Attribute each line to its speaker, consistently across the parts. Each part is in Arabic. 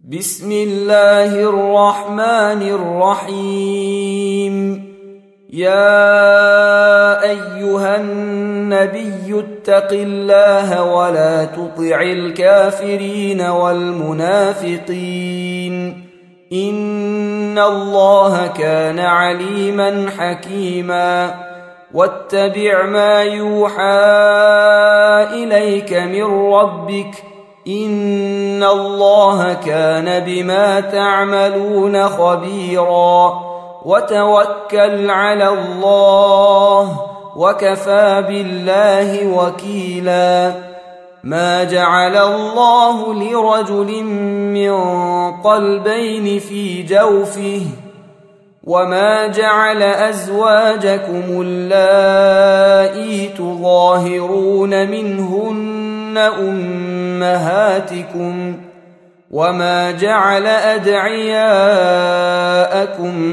Speaker 1: بسم الله الرحمن الرحيم. يا أيها النبي اتق الله ولا تطع الكافرين والمنافقين إن الله كان عليما حكيما. واتبع ما يوحى إليك من ربك إن الله كان بما تعملون خبيرا. وتوكل على الله وكفى بالله وكيلا. ما جعل الله لرجل من قلبين في جوفه وما جعل أزواجكم اللائي تظاهرون منهن أمهاتكم وما جعل أدعياءكم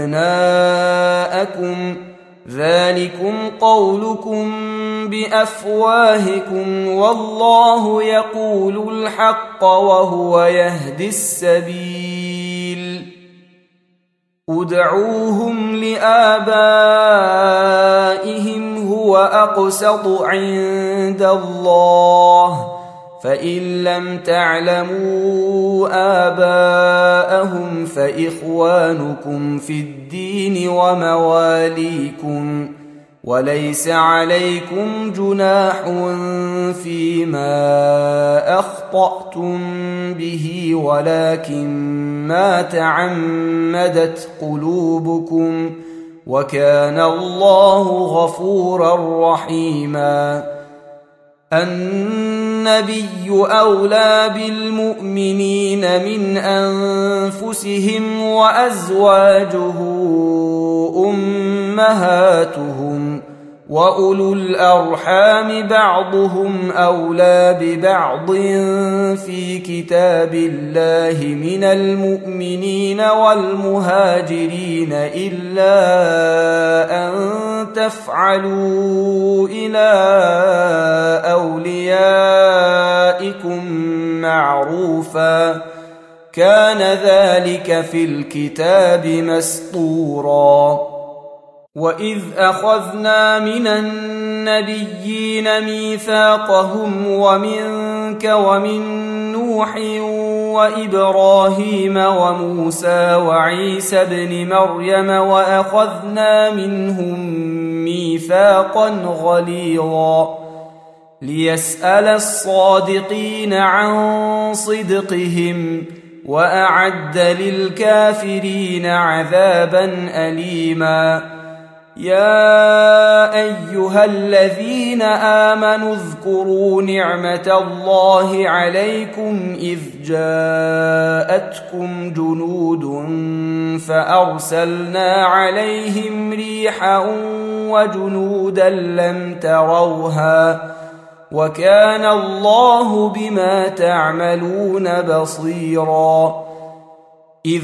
Speaker 1: أبناءكم ذلكم قولكم بأفواهكم والله يقول الحق وهو يهدي السبيل. ادعوهم لآبائهم هو أقسط عند الله فإن لم تعلموا آباءهم فإخوانكم في الدين ومواليكم وليس عليكم جناح فيما أخطأتم به ولكن ما تعمدت قلوبكم وكان الله غفورا رحيما. النبي أولى بالمؤمنين من أنفسهم وأزواجه أمهاتهم وأولو الأرحام بعضهم أولى ببعض في كتاب الله من المؤمنين والمهاجرين إلا أن تفعلوا إلى أوليائكم معروفا كان ذلك في الكتاب مسطورا. وإذ أخذنا من النبيين ميثاقهم ومنك ومن نوح وإبراهيم وموسى وعيسى بن مريم وأخذنا منهم ميثاقا غليظا ليسأل الصادقين عن صدقهم وأعد للكافرين عذابا أليما. يا أيها الذين آمنوا اذكروا نعمة الله عليكم إذ جاءتكم جنود فأرسلنا عليهم ريحا وجنودا لم تروها وكان الله بما تعملون بصيرا. إذ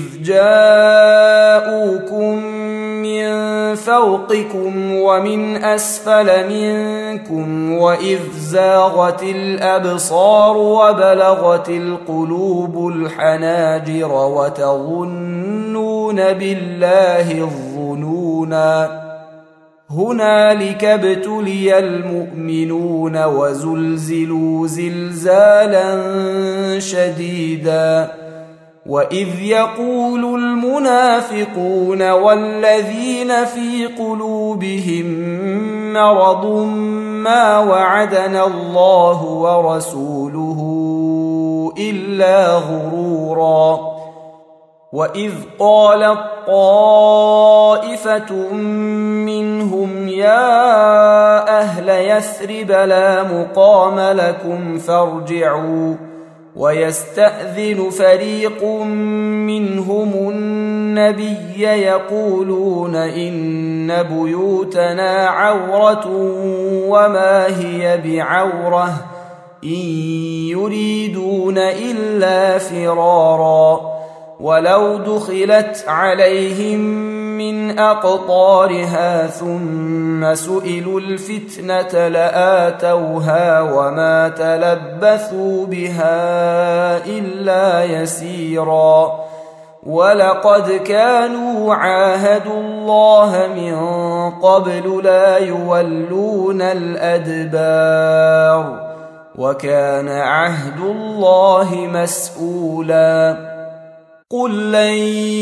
Speaker 1: جاءوكم من فوقكم ومن أسفل منكم وإذ زاغت الأبصار وبلغت القلوب الحناجر وتظنون بالله الظنونا هنالك ابتلي المؤمنون وزلزلوا زلزالا شديدا. وإذ يقول المنافقون والذين في قلوبهم مرض ما وعدنا الله ورسوله إلا غرورا. وإذ قالت طائفة منهم يا أهل يثرب لا مقام لكم فارجعوا ويستأذن فريق منهم النبي يقولون إن بيوتنا عورة وما هي بعورة إن يريدون إلا فرارا ولو دخلت عليهم من أقطارها ثم سئلوا الفتنة لآتوها وما تلبثوا بها إلا يسيرا ولقد كانوا عاهدوا الله من قبل لا يولون الأدبار وكان عهد الله مسؤولا قل لن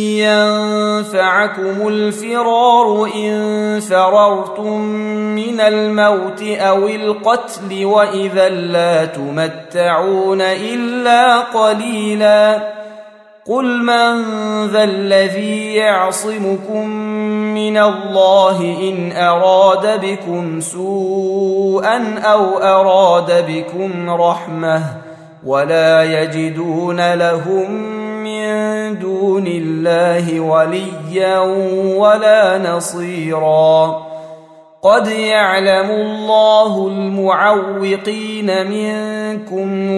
Speaker 1: ينفعكم الفرار إن فررتم من الموت أو القتل وإذا لا تمتعون إلا قليلا قل من ذا الذي يعصمكم من الله إن أراد بكم سوءا أو أراد بكم رحمة ولا يجدون لهم من دون الله وليا ولا نصيرا قد يعلم الله المعوقين منكم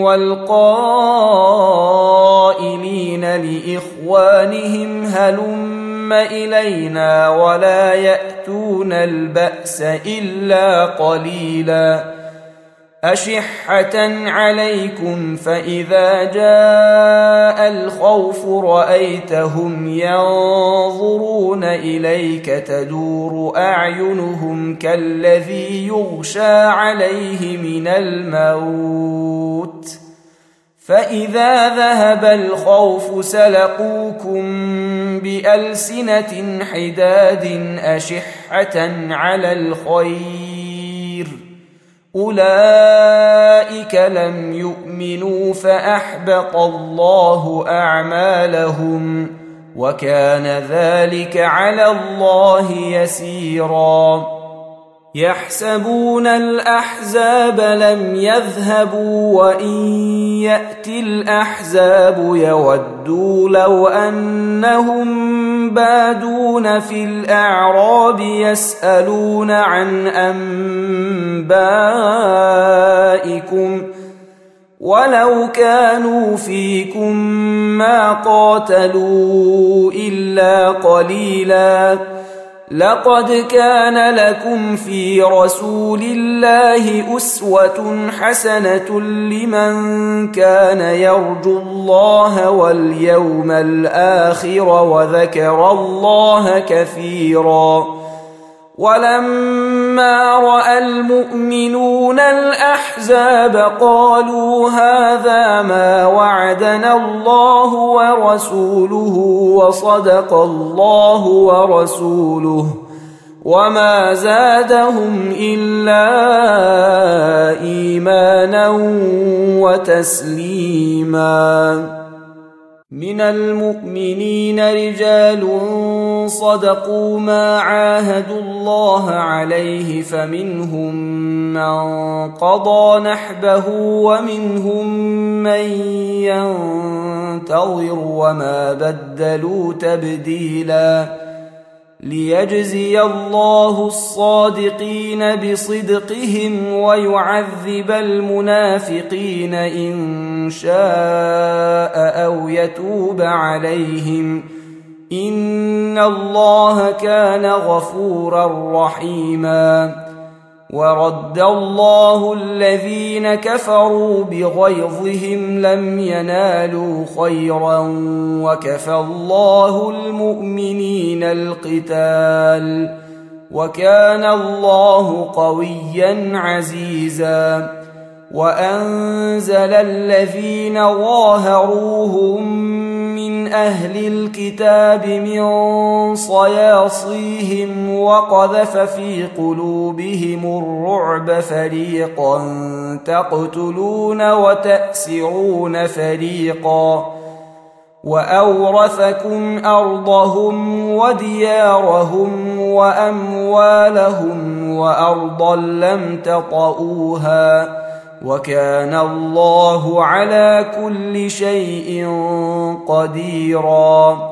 Speaker 1: والقائلين لإخوانهم هلم إلينا ولا يأتون البأس إلا قليلا أشحة عليكم فإذا جاء الخوف رأيتهم ينظرون إليك تدور أعينهم كالذي يغشى عليه من الموت فإذا ذهب الخوف سلقوكم بألسنة حداد أشحة على الخير أولئك لم يؤمنوا فأحبط الله أعمالهم وكان ذلك على الله يسيرا يحسبون الأحزاب لم يذهبوا وإن يأتي الأحزاب يودوا لو أنهم بادون في الأعراب يسألون عن أنبائكم ولو كانوا فيكم ما قاتلوا إلا قليلا لقد كان لكم في رسول الله أسوة حسنة لمن كان يرجو الله واليوم الآخر وذكر الله كثيرا ولما رأى المؤمنون الأحزاب قالوا هذا ما وعدنا الله ورسوله وصدق الله ورسوله وما زادهم إلا إيمانا وتسليما من المؤمنين رجال صدقوا ما عاهدوا الله عليه فمنهم من قضى نحبه ومنهم من ينتظر وما بدلوا تبديلا ليجزي الله الصادقين بصدقهم ويعذب المنافقين إن شاء أو يتوب عليهم إن الله كان غفورا رحيما ورد الله الذين كفروا بغيظهم لم ينالوا خيرا وكفى الله المؤمنين القتال وكان الله قويا عزيزا وأنزل الذين ظاهروهم من أهل الكتاب من صياصيهم وقذف في قلوبهم الرعب فريقا تقتلون وتأسرون فريقا وأورثكم أرضهم وديارهم وأموالهم وأرضا لم تطئوها وكان الله على كل شيء قديرا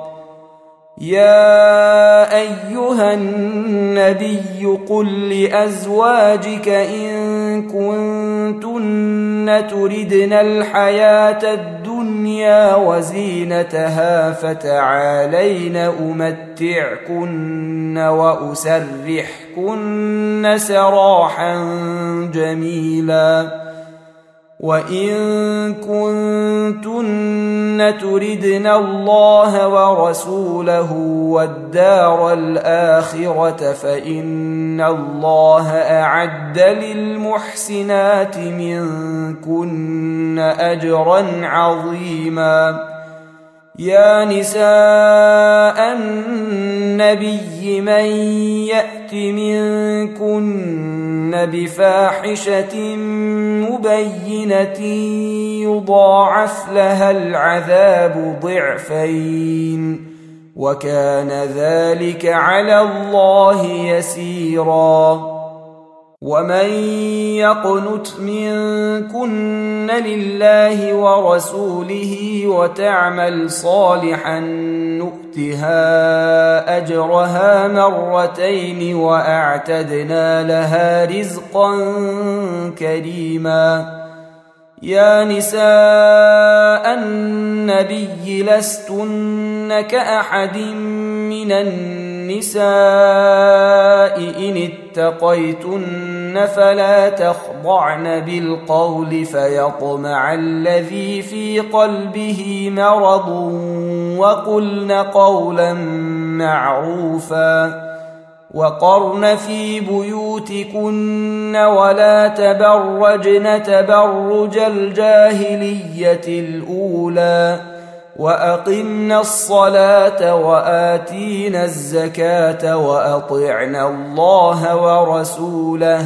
Speaker 1: يا أيها النبي قل لأزواجك إن كنتن تردن الحياة الدنيا وزينتها فتعالين أمتعكن وأسرحكن سراحا جميلا وإن كنتن تردن الله ورسوله والدار الآخرة فإن الله أعد للمحسنات منكن أجرا عظيما يا نساء النبي من يأت منكن بفاحشة مبينة يضاعف لها العذاب ضعفين وكان ذلك على الله يسيرا ومن يقنت منكن لله ورسوله وتعمل صالحا نؤتها أجرها مرتين وأعتدنا لها رزقا كريما يا نساء النبي لستن كأحد من النساء إن اتقيتن فلا تخضعن بالقول فيطمع الذي في قلبه مرض وقلن قولا معروفا وقرن في بيوتكن ولا تبرجن تبرج الجاهلية الأولى وأقمنا الصلاة وآتينا الزكاة وأطعنا الله ورسوله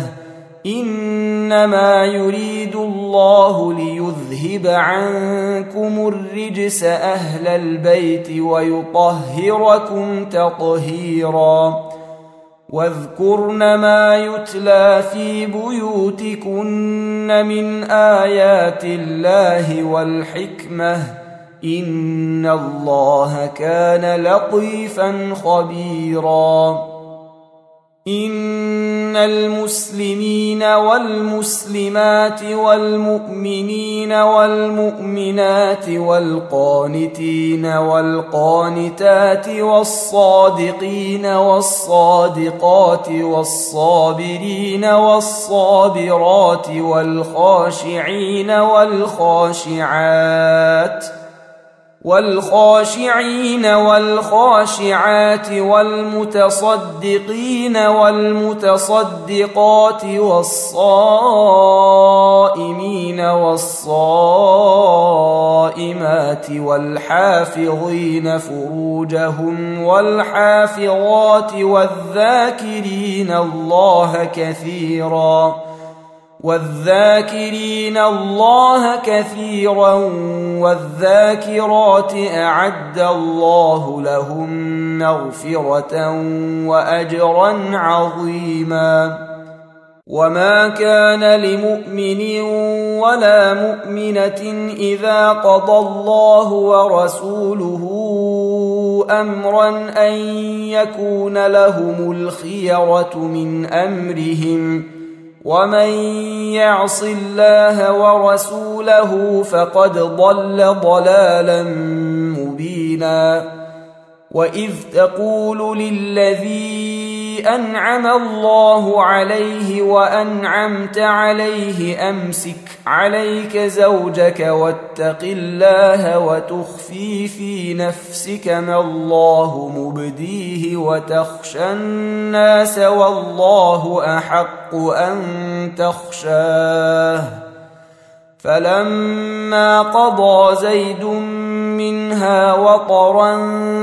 Speaker 1: إنما يريد الله ليذهب عنكم الرجس أهل البيت ويطهركم تطهيرا واذكرن ما يتلى في بيوتكن من آيات الله والحكمة إن الله كان لطيفا خبيرا إن المسلمين والمسلمات والمؤمنين والمؤمنات والقانتين والقانتات والصادقين والصادقات والصابرين والصابرات والخاشعين والخاشعات والمتصدقين والمتصدقات والصائمين والصائمات والحافظين فروجهم والحافظات والذاكرين الله كثيرا والذاكرات أعد الله لهم مغفرة وأجرا عظيما وما كان لمؤمن ولا مؤمنة إذا قضى الله ورسوله أمرا أن يكون لهم الخيرة من أمرهم ومن يعص الله ورسوله فقد ضل ضلالا مبينا وإذ تقول للذي أنعم الله عليه وأنعمت عليه أمسك عليك زوجك واتق الله وتخفي في نفسك ما الله مبديه وتخشى الناس والله أحق أن تخشاه فلما قضى زيد منها وطرا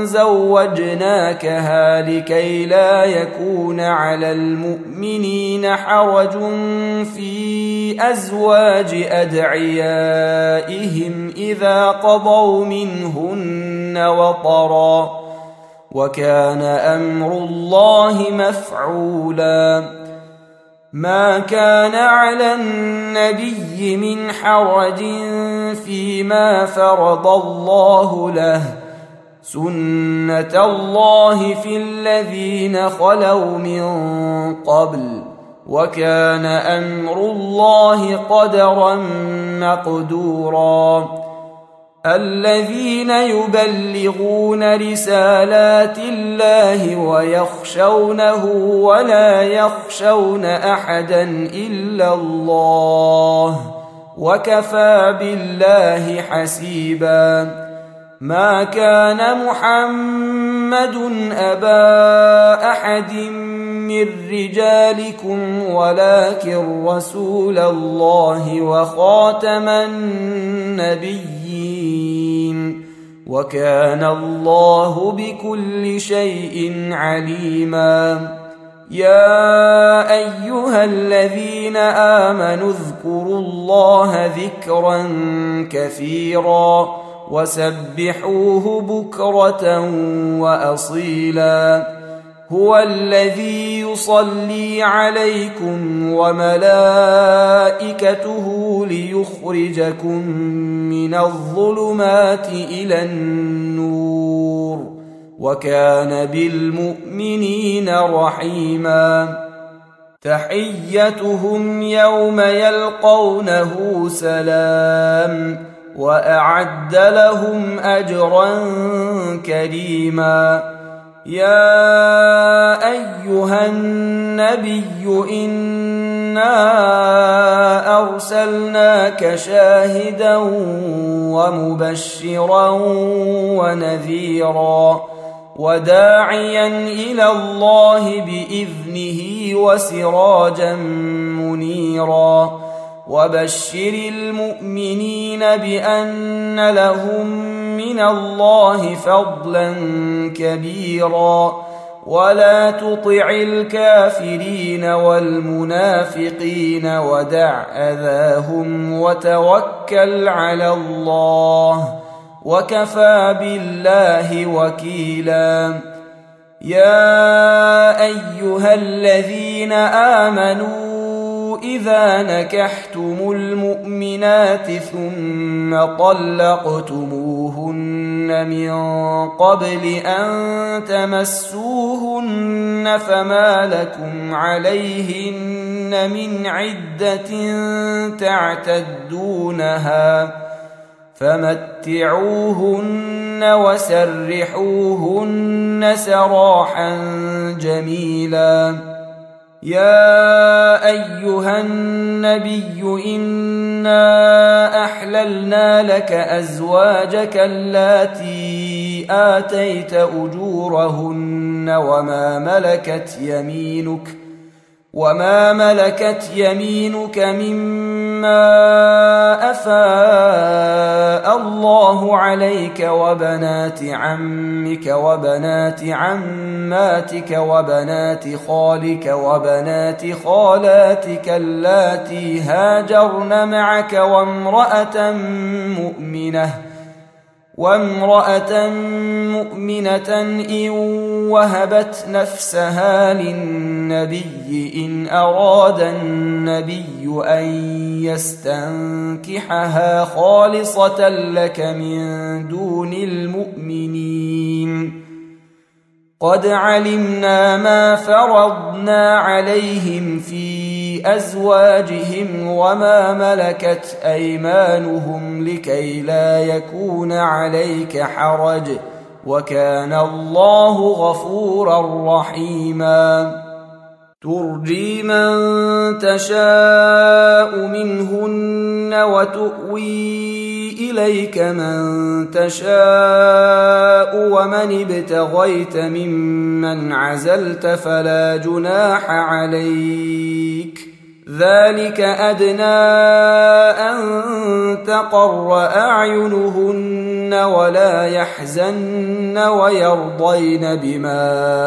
Speaker 1: زوجناكها لكي لا يكون على المؤمنين حرج في أزواج أدعيائهم إذا قضوا منهن وطرا وكان أمر الله مفعولا ما كان على النبي من حرج فيما فرض الله له سنة الله في الذين خلوا من قبل وكان أمر الله قدرا مقدورا الذين يبلغون رسالات الله ويخشونه ولا يخشون أحدا إلا الله وكفى بالله حسيبا ما كان محمد أبا أحد من رجالكم ولكن رسول الله وخاتم النبيين وكان الله بكل شيء عليما يا أيها الذين آمنوا اذكروا الله ذكرا كثيرا وسبحوه بكرة وأصيلا هو الذي يصلي عليكم وملائكته ليخرجكم من الظلمات إلى النور وكان بالمؤمنين رحيما تحيتهم يوم يلقونه سلام وأعد لهم أجرا كريما يا أيها النبي إنا أرسلناك شاهدا ومبشرا ونذيرا وداعيا إلى الله بإذنه وسراجا منيرا وبشر المؤمنين بأن لهم من الله فضلا كبيرا ولا تطع الكافرين والمنافقين ودع أذاهم وتوكل على الله وكفى بالله وكيلا يا أيها الذين آمنوا إذا نكحتم المؤمنات ثم طلقتموهن من قبل أن تمسوهن فما لكم عليهن من عدة تعتدونها فمتعوهن وسرحوهن سراحا جميلا يا أيها النبي إنا أحللنا لك أزواجك اللاتي آتيت أجورهن وما ملكت يمينك مما أفاء الله عليك وبنات عمك وبنات عماتك وبنات خالك وبنات خالاتك اللاتي هاجرن معك وامرأة مؤمنة إن وهبت نفسها للنبي إن أراد النبي أن يستنكحها خالصة لك من دون المؤمنين قد علمنا ما فرضنا عليهم في أزواجهم وما ملكت أيمانهم لكي لا يكون عليك حرج وكان الله غفورا رحيما ترجي من تشاء منهن وتؤوي إليك من تشاء ومن ابتغيت ممن عزلت فلا جناح عليك ذلك أدنى أن تقر أعينهن ولا يحزن ويرضين بما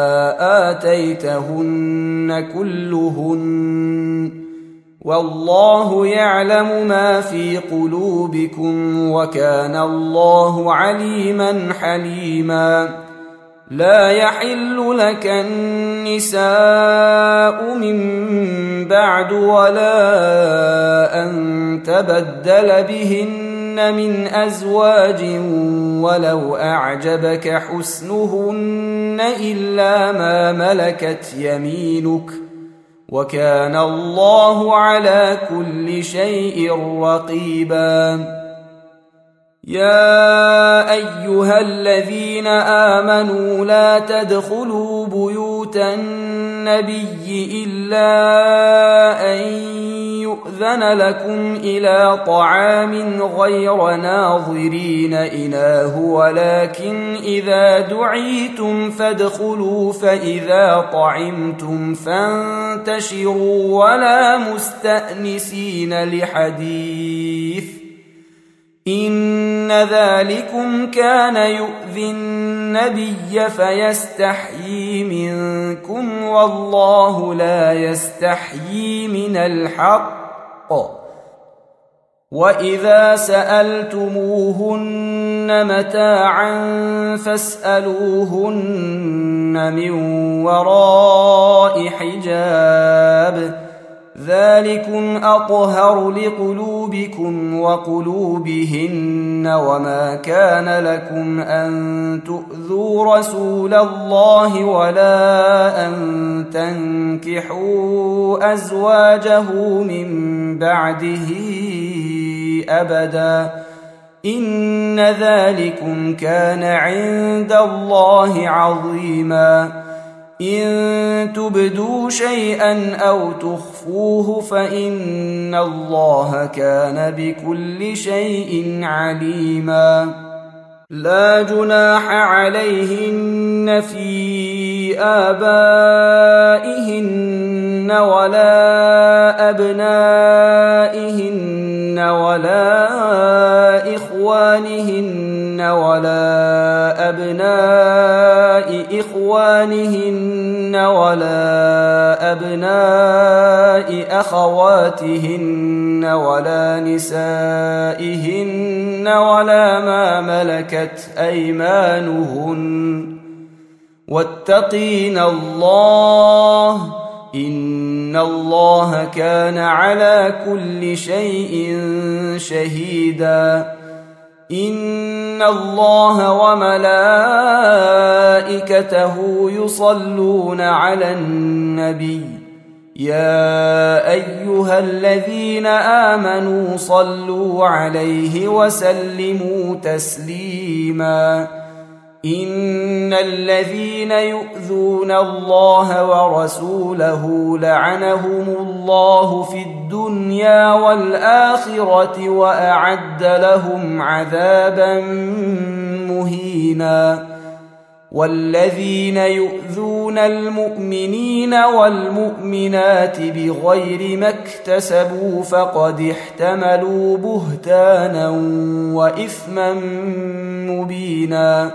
Speaker 1: آتيتهن كلهن والله يعلم ما في قلوبكم وكان الله عليما حليما لا يحل لك النساء من بعد ولا أن تبدل بهن من أزواج ولو أعجبك حسنهن إلا ما ملكت يمينك وكان الله على كل شيء رقيبا. يا أيها الذين آمنوا لا تدخلوا بيوت النبي إلا أن يؤذن لكم إلى طعام غير ناظرين إناه ولكن إذا دعيتم فادخلوا فإذا طعمتم فانتشروا ولا مستأنسين لحديث إن ذلكم كان يؤذي النبي فيستحيي منكم والله لا يستحيي من الحق وإذا سألتموهن متاعا فاسألوهن من وراء حجاب ذلكم أطهر لقلوبكم وقلوبهن وما كان لكم أن تؤذوا رسول الله ولا أن تنكحوا أزواجه من بعده أبدا إن ذلكم كان عند الله عظيما. إن تبدوا شيئا أو تخفوه فإن الله كان بكل شيء عليما. لا جناح عليهن في آبائهن ولا أبنائهن ولا إخوانهن ولا أبناء إخوانهن ولا أبناء أخواتهن ولا نسائهن ولا ما ملكت أيمانهن واتقين الله إن الله كان على كل شيء شهيدا. إن الله وملائكته يصلون على النبي يا أيها الذين آمنوا صلوا عليه وسلموا تسليما. إن الذين يؤذون الله ورسوله لعنهم الله في الدنيا والآخرة وأعد لهم عذابا مهينا. والذين يؤذون المؤمنين والمؤمنات بغير ما اكتسبوا فقد احتملوا بهتانا وإثما مبينا.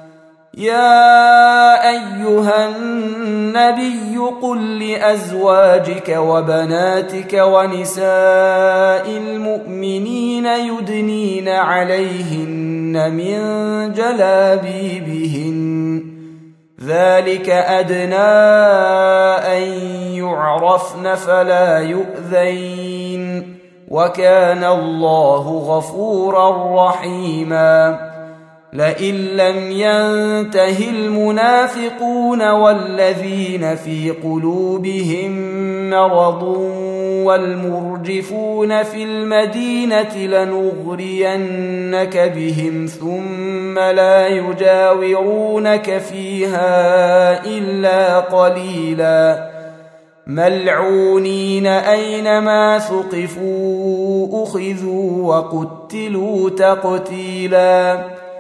Speaker 1: يا أيها النبي قل لأزواجك وبناتك ونساء المؤمنين يدنين عليهن من جلابيبهن ذلك أدنى أن يعرفن فلا يؤذين وكان الله غفورا رحيما. لئن لم ينته المنافقون والذين في قلوبهم مرض والمرجفون في المدينة لنغرينك بهم ثم لا يجاورونك فيها إلا قليلا ملعونين أينما ثقفوا أخذوا وقتلوا تقتيلا.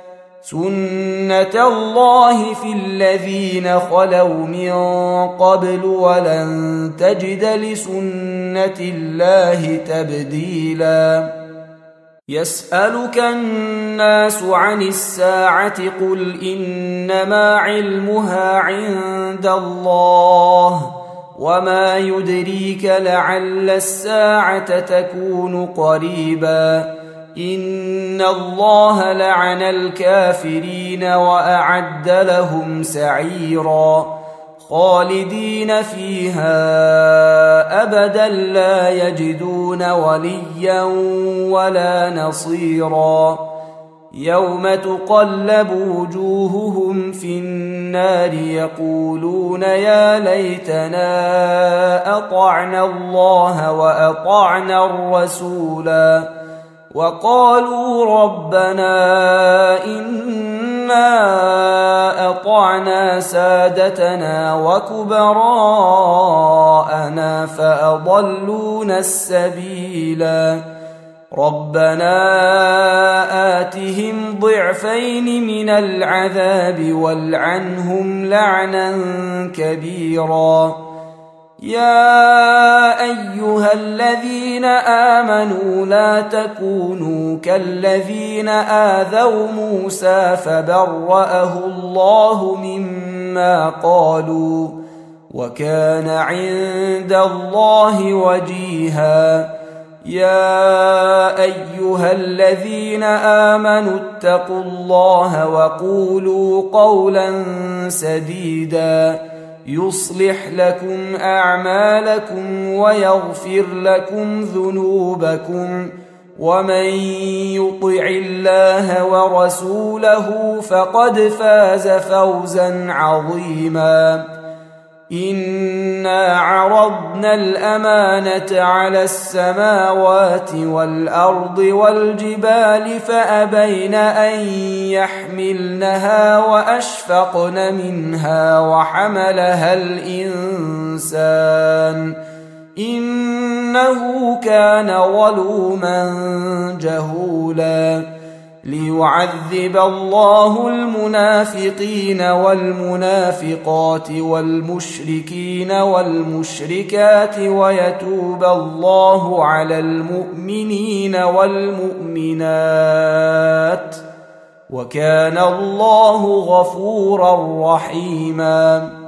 Speaker 1: سنة الله في الذين خلوا من قبل ولن تجد لسنة الله تبديلا. يسألك الناس عن الساعة قل إنما علمها عند الله وما يدريك لعل الساعة تكون قريبا. إن الله لعن الكافرين وأعد لهم سعيرا خالدين فيها أبدا لا يجدون وليا ولا نصيرا. يوم تقلب وجوههم في النار يقولون يا ليتنا أطعنا الله وأطعنا الرسولا وقالوا ربنا إنا أطعنا سادتنا وكبراءنا فأضلونا السبيلا ربنا آتهم ضعفين من العذاب والعنهم لعنا كبيرا يا أيها الذين آمنوا لا تكونوا كالذين آذوا موسى فبرأه الله مما قالوا وكان عند الله وجيها يا أيها الذين آمنوا اتقوا الله وقولوا قولا سديدا يصلح لكم أعمالكم ويغفر لكم ذنوبكم ومن يطع الله ورسوله فقد فاز فوزا عظيما إنا عرضنا الأمانة على السماوات والأرض والجبال فأبين أن يحملنها وأشفقن منها وحملها الإنسان إنه كان ظلوما جهولا ليعذب الله المنافقين والمنافقات والمشركين والمشركات ويتوب الله على المؤمنين والمؤمنات وكان الله غفورا رحيما